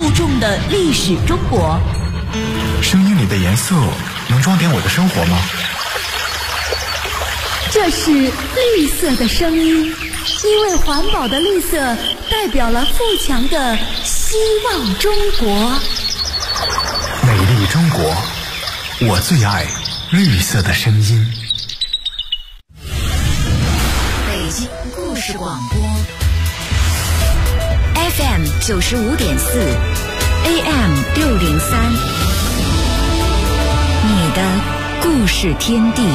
厚重的历史中国。 声音里的颜色能装点我的生活吗？ 这是绿色的声音，因为环保的绿色代表了富强的希望中国。 美丽中国，我最爱绿色的声音。 北京故事广播 FM 95.4 AM 603，你的故事天地。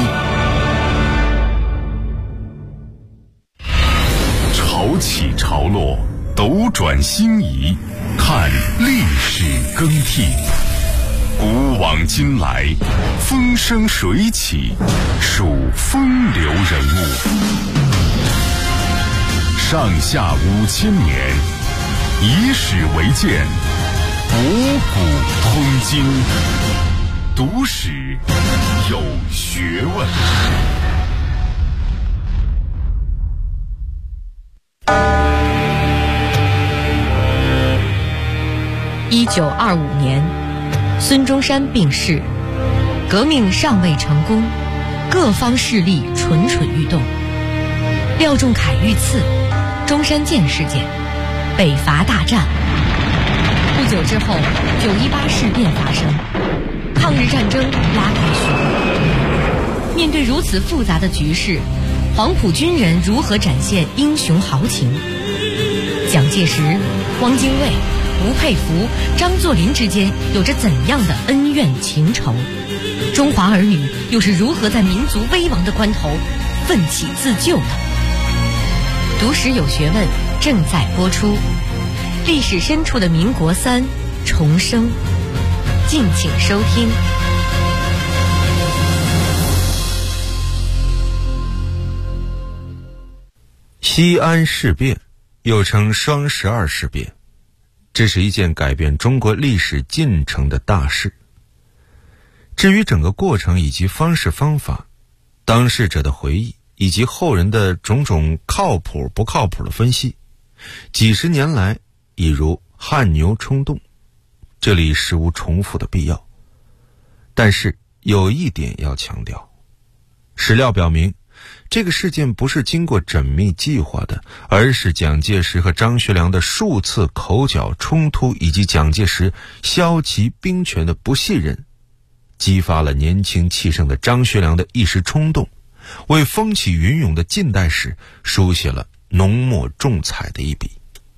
潮起潮落，斗转星移，看历史更替。古往今来，风生水起，数风流人物。上下5000年，以史为鉴，博古通今，读史有学问。 1925年，孙中山病逝，革命尚未成功，各方势力蠢蠢欲动。廖仲恺遇刺，中山舰事件，北伐大战。不久之后，918事变发生，抗日战争拉开序幕。面对如此复杂的局势，黄埔军人如何展现英雄豪情？蒋介石、汪精卫、吴佩孚、张作霖之间有着怎样的恩怨情仇？中华儿女又是如何在民族危亡的关头奋起自救的？读史有学问正在播出，历史深处的民国3重生，敬请收听。 西安事变又称双12事变，这是一件改变中国历史进程的大事。至于整个过程以及方式方法，当事者的回忆以及后人的种种靠谱不靠谱的分析，几十年来已如汗牛充栋，这里实无重复的必要。但是有一点要强调，史料表明这个事件不是经过缜密计划的，而是蒋介石和张学良的数次口角冲突，以及蒋介石骁骑兵权的不信任，激发了年轻气盛的张学良的一时冲动，为风起云涌的近代史书写了浓墨重彩的一笔。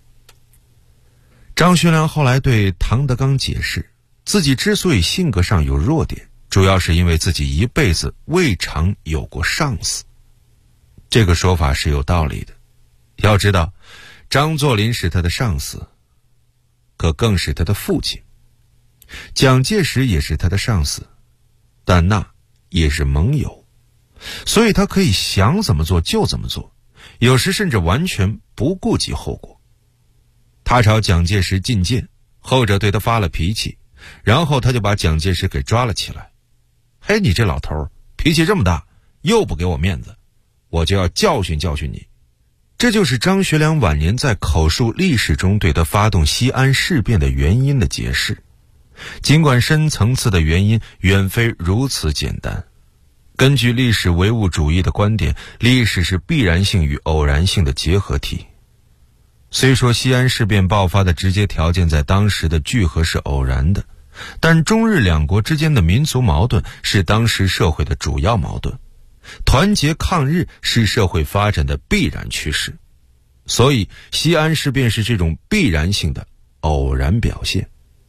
张学良后来对唐德刚解释，自己之所以性格上有弱点，主要是因为自己一辈子未尝有过上司。这个说法是有道理的。要知道，张作霖是他的上司，可更是他的父亲。蒋介石也是他的上司，但那也是盟友，所以他可以想怎么做就怎么做，有时甚至完全不顾及后果。他朝蒋介石进谏，后者对他发了脾气，然后他就把蒋介石给抓了起来。嘿，你这老头脾气这么大，又不给我面子，我就要教训教训你。这就是张学良晚年在口述历史中对他发动西安事变的原因的解释。尽管深层次的原因远非如此简单，根据历史唯物主义的观点，历史是必然性与偶然性的结合体。虽说西安事变爆发的直接条件在当时的聚合是偶然的，但中日两国之间的民族矛盾是当时社会的主要矛盾，团结抗日是社会发展的必然趋势，所以西安事变是这种必然性的偶然表现。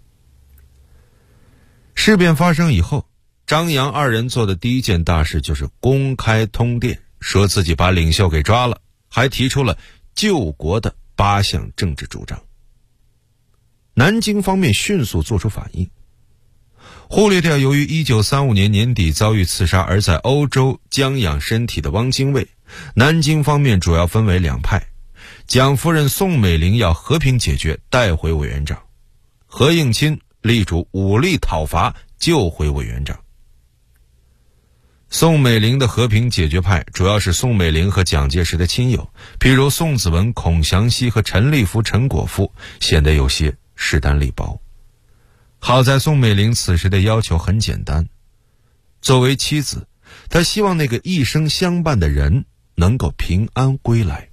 事变发生以后，张杨二人做的第一件大事就是公开通电，说自己把领袖给抓了，还提出了救国的8项政治主张。南京方面迅速做出反应，忽略掉由于1935年年底遭遇刺杀而在欧洲将养身体的汪精卫，南京方面主要分为两派，蒋夫人宋美龄要和平解决，带回委员长，何应钦力主武力讨伐，救回委员长。宋美龄的和平解决派主要是宋美龄和蒋介石的亲友，譬如宋子文、孔祥熙和陈立夫、陈果夫，显得有些势单力薄。好在宋美龄此时的要求很简单，作为妻子，她希望那个一生相伴的人能够平安归来。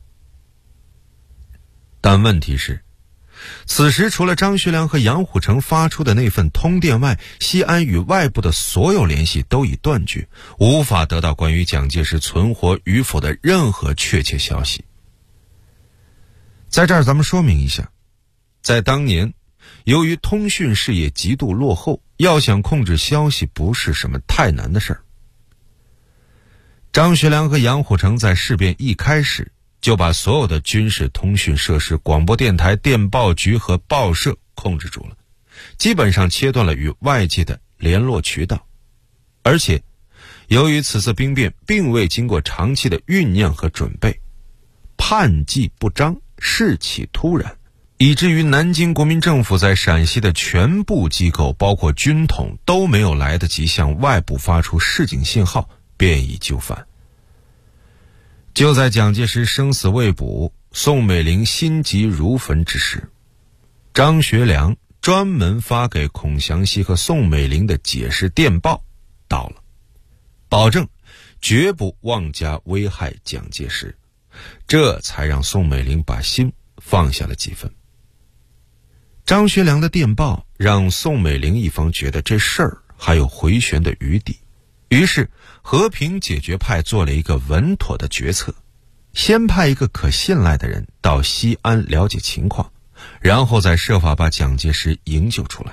但问题是，此时除了张学良和杨虎城发出的那份通电外，西安与外部的所有联系都已断绝，无法得到关于蒋介石存活与否的任何确切消息。在这儿咱们说明一下，在当年，由于通讯事业极度落后，要想控制消息不是什么太难的事儿。张学良和杨虎城在事变一开始就把所有的军事通讯设施、广播电台、电报局和报社控制住了，基本上切断了与外界的联络渠道。而且由于此次兵变并未经过长期的酝酿和准备，叛计不彰，事起突然，以至于南京国民政府在陕西的全部机构包括军统都没有来得及向外部发出示警信号，便已就范。就在蒋介石生死未卜，宋美龄心急如焚之时，张学良专门发给孔祥熙和宋美龄的解释电报到了，保证绝不妄加危害蒋介石，这才让宋美龄把心放下了几分。张学良的电报让宋美龄一方觉得这事儿还有回旋的余地，于是和平解决派做了一个稳妥的决策，先派一个可信赖的人到西安了解情况，然后再设法把蒋介石营救出来。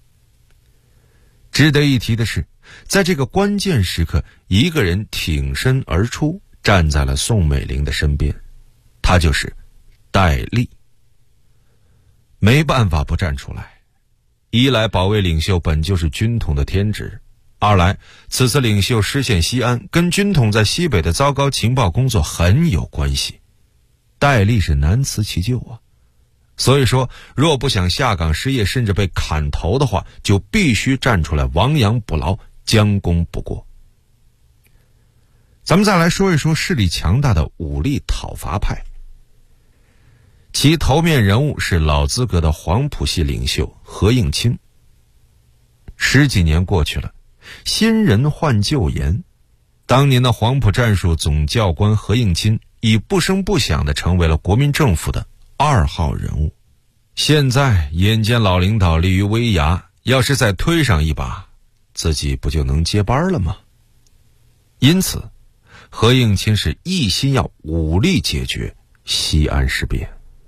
值得一提的是，在这个关键时刻，一个人挺身而出，站在了宋美龄的身边，他就是戴笠。没办法不站出来，一来保卫领袖本就是军统的天职，二来此次领袖失陷西安跟军统在西北的糟糕情报工作很有关系，戴笠是难辞其咎啊。所以说，若不想下岗失业甚至被砍头的话，就必须站出来亡羊补牢，将功补过。咱们再来说一说势力强大的武力讨伐派，其头面人物是老资格的黄埔系领袖何应钦。10几年过去了，新人换旧颜，当年的黄埔战术总教官何应钦已不声不响地成为了国民政府的2号人物。现在眼见老领导立于危崖，要是再推上一把，自己不就能接班了吗？因此何应钦是一心要武力解决西安事变。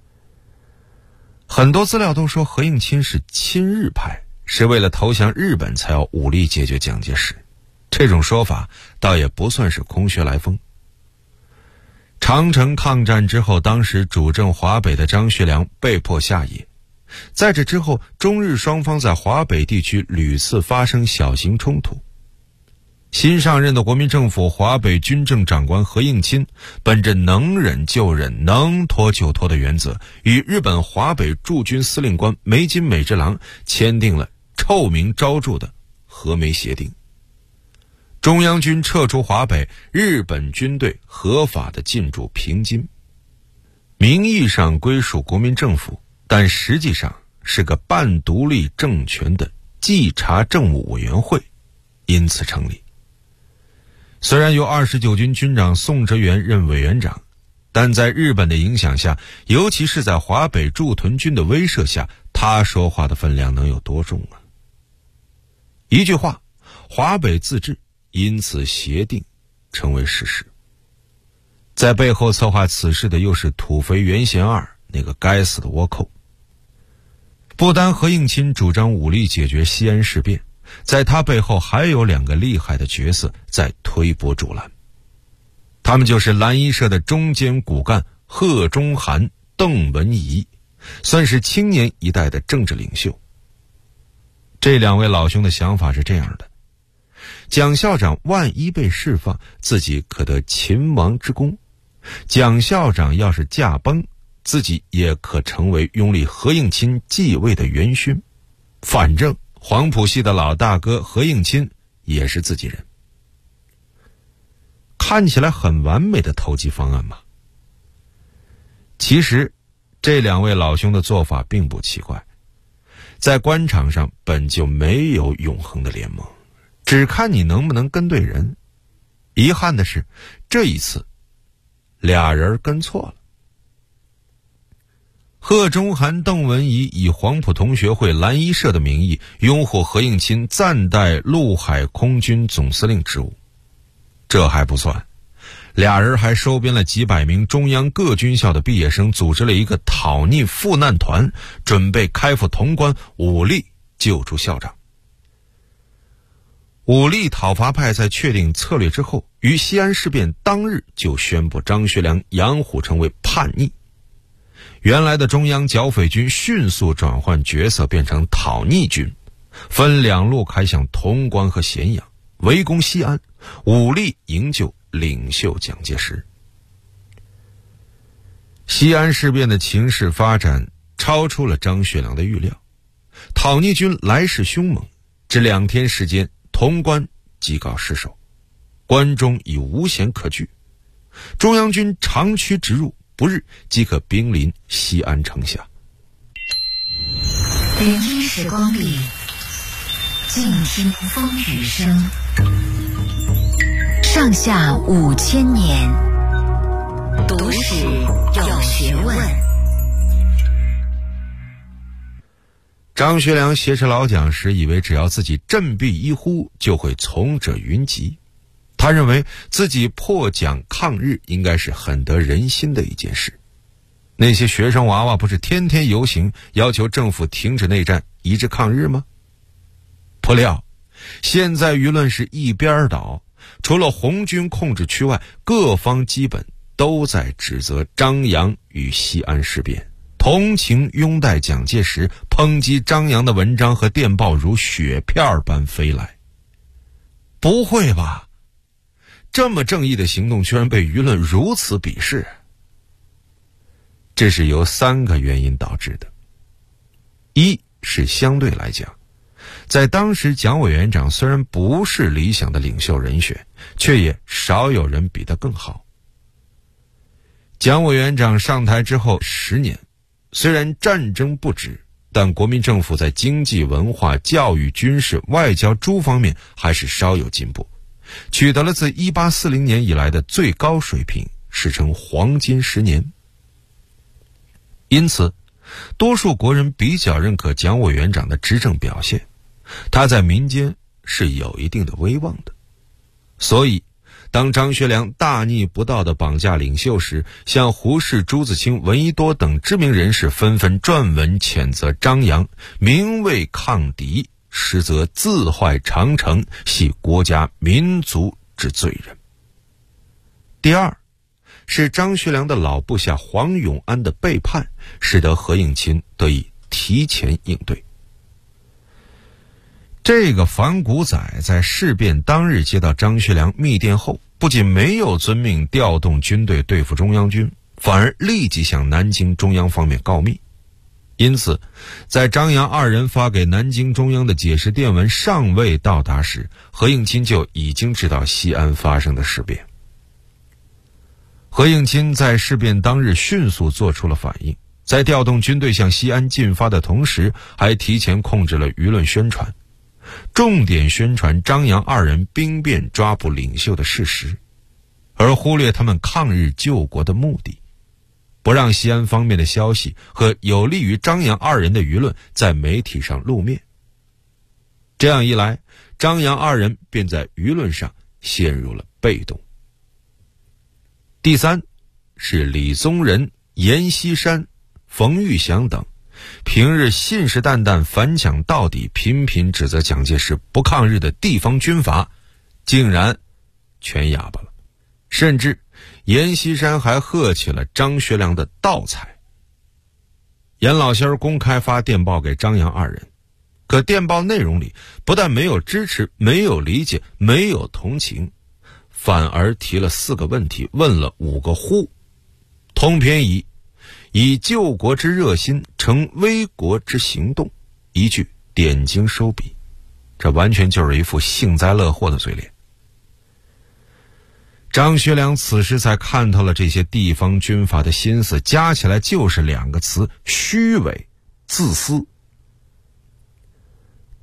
很多资料都说何应钦是亲日派，是为了投降日本才要武力解决蒋介石，这种说法倒也不算是空穴来风。长城抗战之后，当时主政华北的张学良被迫下野，在这之后，中日双方在华北地区屡次发生小型冲突。新上任的国民政府华北军政长官何应钦本着能忍就忍、能拖就拖的原则，与日本华北驻军司令官梅津美之郎签订了臭名昭著的和梅协定。中央军撤出华北，日本军队合法的进驻平津，名义上归属国民政府，但实际上是个半独立政权的稽查政务委员会，因此成立。虽然由29军军长宋哲元任委员长，但在日本的影响下，尤其是在华北驻屯军的威慑下，他说话的分量能有多重啊？一句话，华北自治，因此协定成为事实。在背后策划此事的又是土肥原贤二那个该死的倭寇。不单何应钦主张武力解决西安事变，在他背后还有2个厉害的角色在推波助澜，他们就是蓝衣社的中坚骨干贺中涵、邓文仪，算是青年一代的政治领袖。这2位老兄的想法是这样的：蒋校长万一被释放，自己可得秦王之功；蒋校长要是驾崩，自己也可成为拥立何应钦继位的元勋。反正黄埔系的老大哥何应钦也是自己人。看起来很完美的投机方案嘛。其实这2位老兄的做法并不奇怪， 在官场上本就没有永恒的联盟，只看你能不能跟对人。遗憾的是，这一次俩人跟错了。贺中涵、邓文仪以黄埔同学会蓝衣社的名义拥护何应钦暂代陆海空军总司令职务。这还不算，俩人还收编了几百名中央各军校的毕业生，组织了一个讨逆赴难团，准备开赴潼关，武力救出校长。武力讨伐派在确定策略之后，于西安事变当日就宣布张学良、杨虎成为叛逆。原来的中央剿匪军迅速转换角色，变成讨逆军，分两路开向潼关和咸阳，围攻西安，武力营救领袖蒋介石。西安事变的情势发展超出了张学良的预料，讨逆军来势凶猛，只2天时间，潼关即告失守，关中已无险可据。中央军长驱直入，不日即可兵临西安城下。 聆听时光里，静听风雨声。上下5000年，读史有学问。 张学良挟持老蒋时，以为只要自己振臂一呼，就会从者云集。他认为自己破蒋抗日应该是很得人心的一件事。那些学生娃娃不是天天游行，要求政府停止内战，一致抗日吗？不料现在舆论是一边倒，除了红军控制区外，各方基本都在指责张杨与西安事变，同情拥戴蒋介石，抨击张杨的文章和电报如雪片般飞来。不会吧，这么正义的行动居然被舆论如此鄙视？这是由3个原因导致的。一是相对来讲，在当时蒋委员长虽然不是理想的领袖人选，却也少有人比他更好。蒋委员长上台之后10年，虽然战争不止，但国民政府在经济、文化、教育、军事、外交诸方面还是稍有进步，取得了自1840年以来的最高水平，史称黄金10年。因此多数国人比较认可蒋委员长的执政表现，他在民间是有一定的威望的。所以当张学良大逆不道的绑架领袖时，像胡适、朱自清、闻一多等知名人士纷纷撰文谴责张杨，名为抗敌，实则自坏长城，系国家民族之罪人。第二是张学良的老部下黄永安的背叛，使得何应钦得以提前应对。这个反骨仔在事变当日接到张学良密电后，不仅没有遵命调动军队对付中央军，反而立即向南京中央方面告密。因此在张杨2人发给南京中央的解释电文尚未到达时，何应钦就已经知道西安发生的事变。何应钦在事变当日迅速做出了反应，在调动军队向西安进发的同时，还提前控制了舆论宣传，重点宣传张杨2人兵变抓捕领袖的事实，而忽略他们抗日救国的目的，不让西安方面的消息和有利于张杨2人的舆论在媒体上露面。这样一来，张杨2人便在舆论上陷入了被动。第三是李宗仁、阎锡山、冯玉祥等平日信誓旦旦反蒋到底，频频指责蒋介石不抗日的地方军阀竟然全哑巴了，甚至阎锡山还喝起了张学良的盗采。阎老仙儿公开发电报给张杨2人，可电报内容里不但没有支持，没有理解，没有同情，反而提了4个问题，问了5个呼，通篇以救国之热心成危国之行动，一句点睛收笔，这完全就是一副幸灾乐祸的嘴脸。张学良此时才看透了这些地方军阀的心思，加起来就是2个词：虚伪、自私。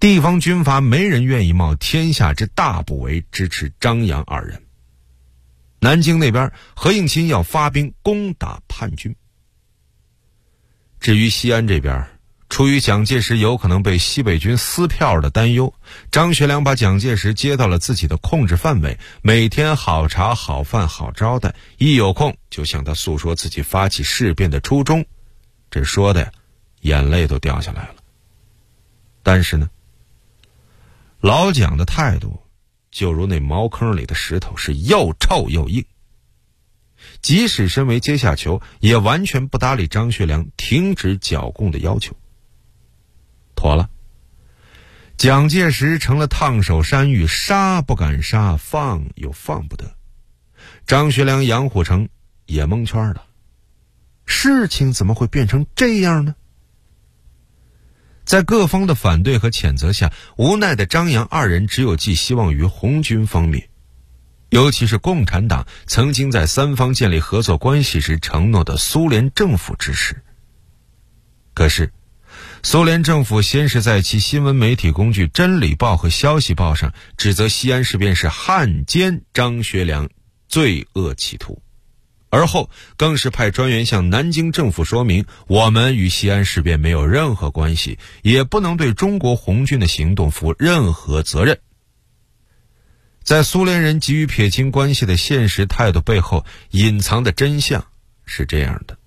地方军阀没人愿意冒天下之大不韪支持张杨二人。南京那边，何应钦要发兵攻打叛军。至于西安这边，出于蒋介石有可能被西北军撕票的担忧，张学良把蒋介石接到了自己的控制范围，每天好茶好饭好招待，一有空就向他诉说自己发起事变的初衷。这说的呀，眼泪都掉下来了。但是呢，老蒋的态度就如那茅坑里的石头，是又臭又硬。即使身为阶下囚，也完全不搭理张学良停止剿共的要求。妥了，蒋介石成了烫手山芋，杀不敢杀，放又放不得。张学良、杨虎城也蒙圈了，事情怎么会变成这样呢？在各方的反对和谴责下，无奈的张杨二人只有寄希望于红军方面，尤其是共产党曾经在三方建立合作关系时承诺的苏联政府支持。可是苏联政府先是在其新闻媒体工具《真理报》和《消息报》上指责西安事变是汉奸张学良罪恶企图，而后更是派专员向南京政府说明，我们与西安事变没有任何关系，也不能对中国红军的行动负任何责任。在苏联人急于撇清关系的现实态度背后，隐藏的真相是这样的：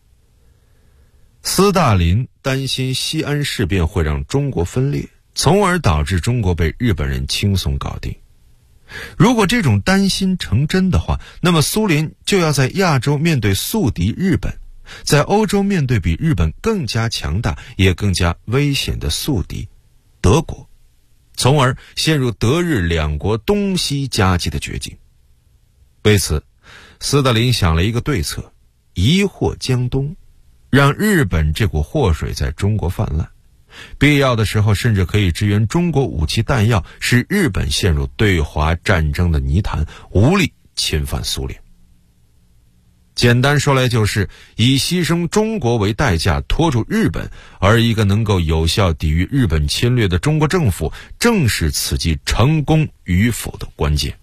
斯大林担心西安事变会让中国分裂，从而导致中国被日本人轻松搞定。如果这种担心成真的话，那么苏联就要在亚洲面对宿敌日本，在欧洲面对比日本更加强大也更加危险的宿敌德国，从而陷入德日两国东西夹击的绝境。为此，斯大林想了一个对策，移祸江东，让日本这股祸水在中国泛滥，必要的时候甚至可以支援中国武器弹药，使日本陷入对华战争的泥潭，无力侵犯苏联。简单说来，就是以牺牲中国为代价拖住日本，而一个能够有效抵御日本侵略的中国政府，正是此计成功与否的关键。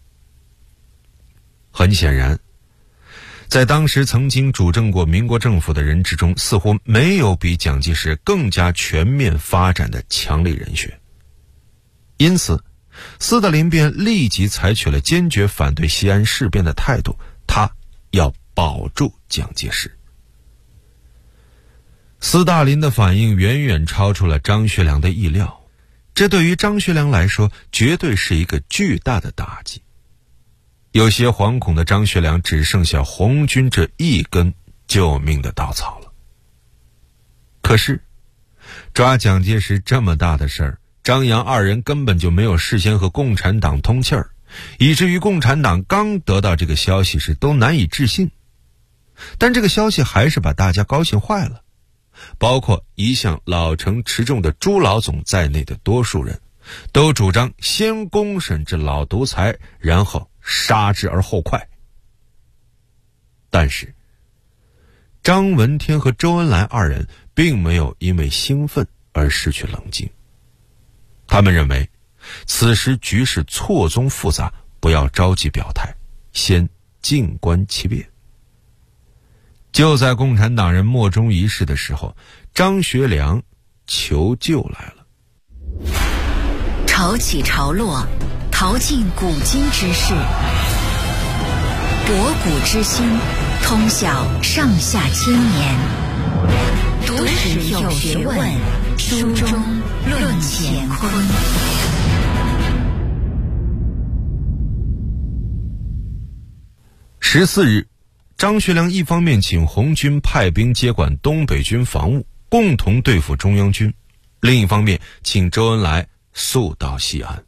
很显然，在当时曾经主政过民国政府的人之中，似乎没有比蒋介石更加全面发展的强力人选。因此，斯大林便立即采取了坚决反对西安事变的态度，他要保住蒋介石。斯大林的反应远远超出了张学良的意料，这对于张学良来说绝对是一个巨大的打击。有些惶恐的张学良只剩下红军这一根救命的稻草了。可是抓蒋介石这么大的事儿，张杨二人根本就没有事先和共产党通气儿，以至于共产党刚得到这个消息时都难以置信。但这个消息还是把大家高兴坏了，包括一向老成持重的朱老总在内的多数人都主张先公审这老独裁，然后杀之而后快。但是张闻天和周恩来二人并没有因为兴奋而失去冷静，他们认为此时局势错综复杂，不要着急表态，先静观其变。就在共产党人莫衷一是的时候，张学良求救来了。 潮起潮落，淘尽古今之事，博古之今，通晓上下千年。读史有学问，书中论乾坤。 14日，张学良一方面请红军派兵接管东北军防务，共同对付中央军，另一方面请周恩来速到西安。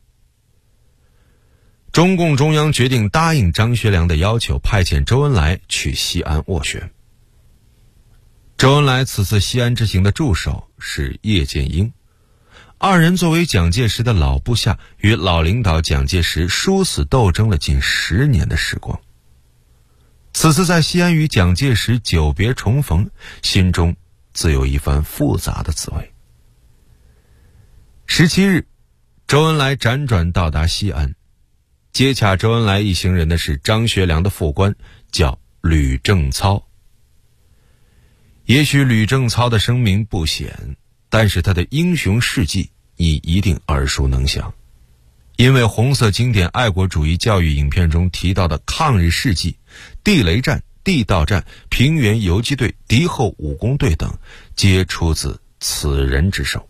中共中央决定答应张学良的要求，派遣周恩来去西安斡旋。周恩来此次西安之行的助手是叶剑英，二人作为蒋介石的老部下，与老领导蒋介石殊死斗争了近10年的时光。此次在西安与蒋介石久别重逢，心中自有一番复杂的滋味。 17日，周恩来辗转到达西安，接洽周恩来一行人的是张学良的副官，叫吕正操。也许吕正操的声名不显，但是他的英雄事迹你一定耳熟能详，因为红色经典爱国主义教育影片中提到的抗日事迹、地雷战、地道战、平原游击队、敌后武工队等，皆出自此人之手。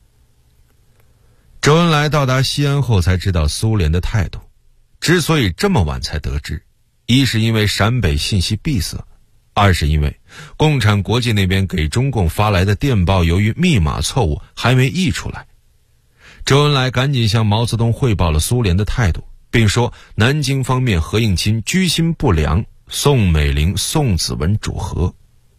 周恩来到达西安后才知道苏联的态度，之所以这么晚才得知，一是因为陕北信息闭塞，二是因为共产国际那边给中共发来的电报由于密码错误还没译出来。周恩来赶紧向毛泽东汇报了苏联的态度，并说南京方面何应钦居心不良，宋美龄、宋子文主和。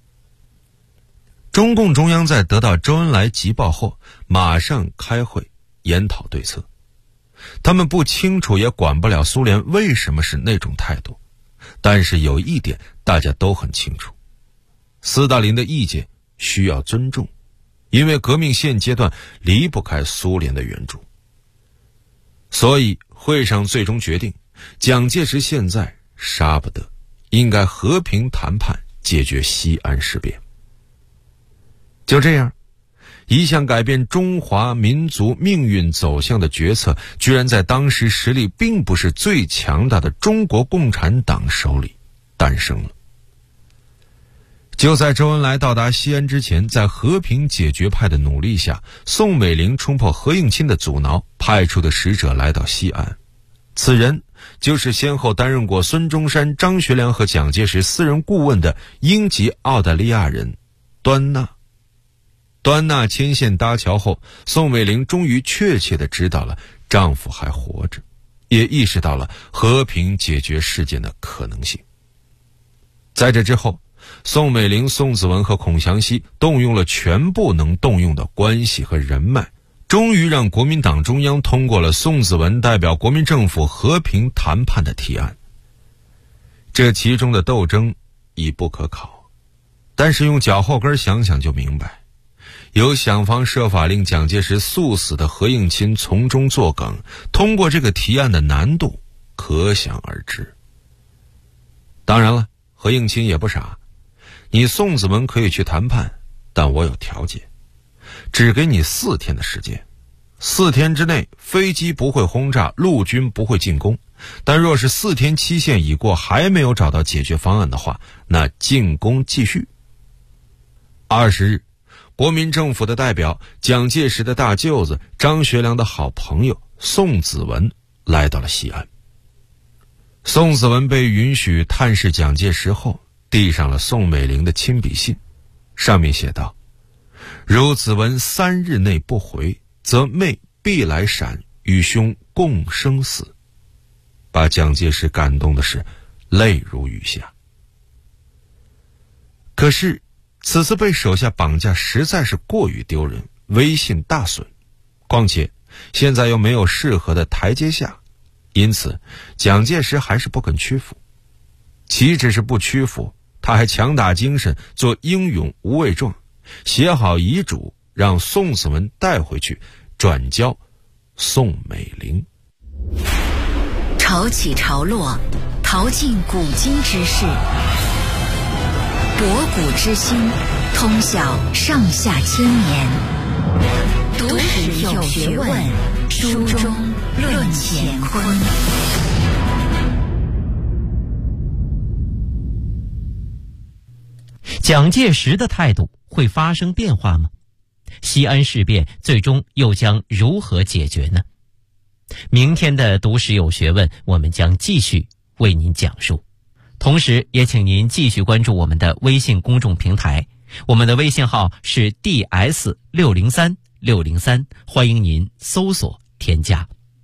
中共中央在得到周恩来急报后，马上开会研讨对策。他们不清楚也管不了苏联为什么是那种态度，但是有一点大家都很清楚，斯大林的意见需要尊重，因为革命现阶段离不开苏联的援助。所以会上最终决定，蒋介石现在杀不得，应该和平谈判解决西安事变。就这样，一项改变中华民族命运走向的决策，居然在当时实力并不是最强大的中国共产党手里诞生了。就在周恩来到达西安之前，在和平解决派的努力下，宋美龄冲破何应钦的阻挠，派出的使者来到西安。此人就是先后担任过孙中山、张学良和蒋介石私人顾问的英籍澳大利亚人端纳。端纳牵线搭桥后，宋美龄终于确切地知道了丈夫还活着，也意识到了和平解决事件的可能性。在这之后，宋美龄、宋子文和孔祥熙动用了全部能动用的关系和人脉，终于让国民党中央通过了宋子文代表国民政府和平谈判的提案。这其中的斗争已不可考，但是用脚后跟想想就明白，有想方设法令蒋介石速死的何应钦从中作梗，通过这个提案的难度可想而知。当然了，何应钦也不傻，你宋子文可以去谈判，但我有条件，只给你4天的时间，4天之内飞机不会轰炸，陆军不会进攻，但若是4天期限已过还没有找到解决方案的话，那进攻继续。20日，国民政府的代表、蒋介石的大舅子、张学良的好朋友宋子文来到了西安。宋子文被允许探视蒋介石后，递上了宋美龄的亲笔信，上面写道：如子文3日内不回，则妹必来陕与兄共生死。把蒋介石感动的是泪如雨下。可是此次被手下绑架实在是过于丢人，威信大损，况且现在又没有适合的台阶下，因此蒋介石还是不肯屈服。岂止是不屈服，他还强打精神，做英勇无畏状，写好遗嘱，让宋子文带回去，转交宋美龄。 潮起潮落，淘尽古今之事，博古之今，通晓上下千年。读史有学问，书中论乾坤。 蒋介石的态度会发生变化吗？西安事变最终又将如何解决呢？明天的读史有学问，我们将继续为您讲述。同时也请您继续关注我们的微信公众平台，我们的微信号是 DS603603，欢迎您搜索添加。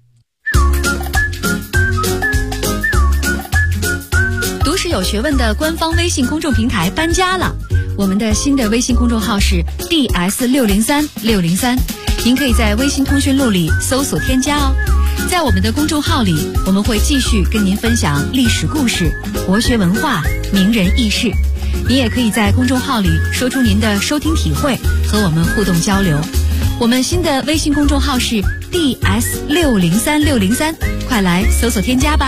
读史有学问的官方微信公众平台搬家了，我们的新的微信公众号是 DS603603，您可以在微信通讯录里搜索添加哦。在我们的公众号里，我们会继续跟您分享历史故事、国学文化、名人轶事。您也可以在公众号里说出您的收听体会，和我们互动交流。 我们新的微信公众号是 DS603603，快来搜索添加吧。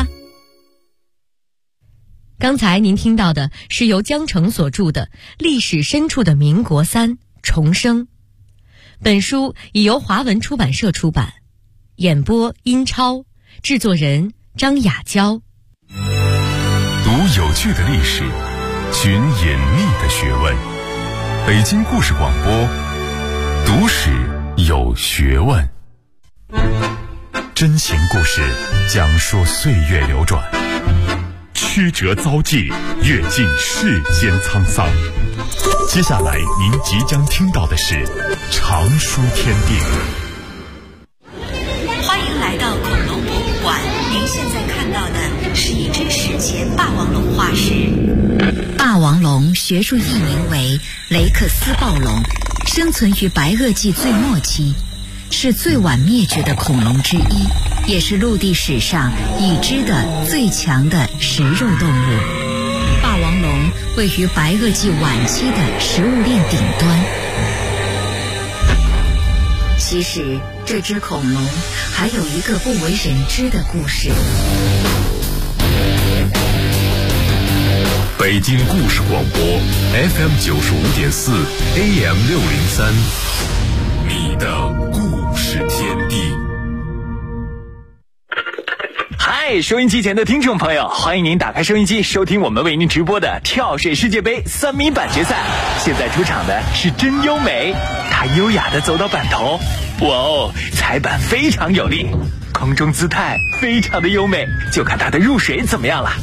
刚才您听到的是由江澄所著的《历史深处的民国三重生》，本书已由华文出版社出版，演播殷超，制作人张雅娇。 读有趣的历史，寻隐秘的学问。北京故事广播，读史有学问。真情故事，讲述岁月流转，曲折遭际，阅尽世间沧桑。接下来您即将听到的是常书天地。 欢迎来到恐龙博物馆，您现在看到的是一只史前霸王龙化石。霸王龙学术译名为雷克斯暴龙，生存于白垩纪最末期，是最晚灭绝的恐龙之一，也是陆地史上已知的最强的食肉动物。霸王龙位于白垩纪晚期的食物链顶端。其实这只恐龙还有一个不为人知的故事。 北京故事广播 FM 95.4 AM 603，你的故事天地。 嗨，收音机前的听众朋友，欢迎您打开收音机，收听我们为您直播的跳水世界杯3米板决赛。现在出场的是真优美，她优雅地走到板头，哇哦，踩板非常有力，空中姿态非常的优美，就看她的入水怎么样了。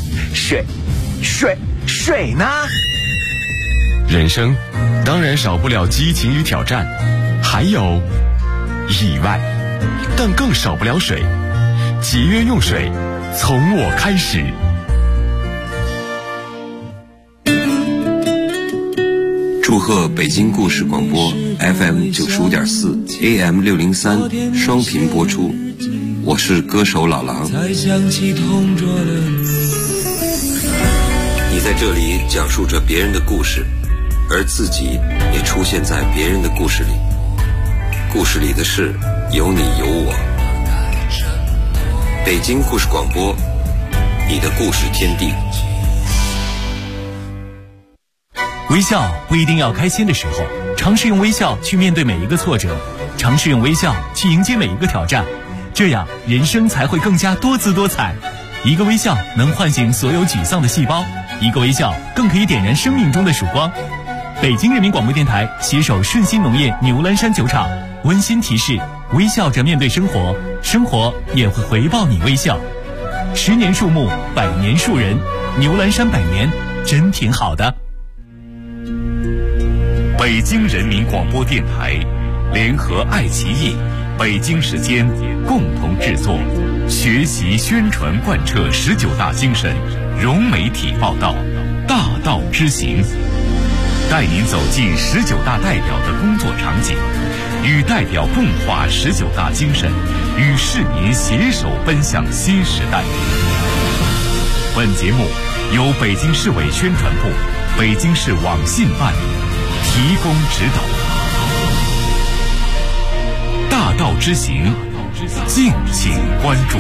水呢？ 人生当然少不了激情与挑战，还有意外，但更少不了水。节约用水，从我开始。 祝贺北京故事广播 FM 95.4 AM 603双频播出，我是歌手老狼。你在这里讲述着别人的故事，而自己也出现在别人的故事里，故事里的事有你有我。北京故事广播，你的故事天地。 微笑不一定要开心的时候，尝试用微笑去面对每一个挫折，尝试用微笑去迎接每一个挑战，这样人生才会更加多姿多彩。一个微笑能唤醒所有沮丧的细胞，一个微笑更可以点燃生命中的曙光。北京人民广播电台携手顺心农业牛栏山酒厂温馨提示：微笑着面对生活，生活也会回报你微笑。10年树木，100年树人，牛栏山100年真挺好的。 北京人民广播电台联合爱奇艺、北京时间共同制作，学习宣传贯彻19大精神，融媒体报道，大道之行，带您走进19大代表的工作场景，与代表共话19大精神，与市民携手奔向新时代。本节目由北京市委宣传部、北京市网信办提供指导。大道之行，敬请关注。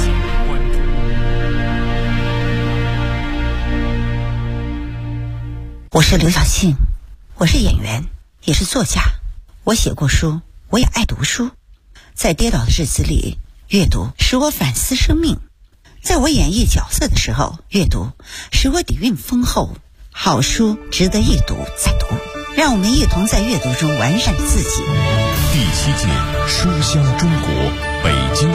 我是刘晓庆，我是演员，也是作家。我写过书，我也爱读书。在跌倒的日子里，阅读使我反思生命；在我演绎角色的时候，阅读使我底蕴丰厚。好书值得一读再读，让我们一同在阅读中完善自己。 第7届书香中国北京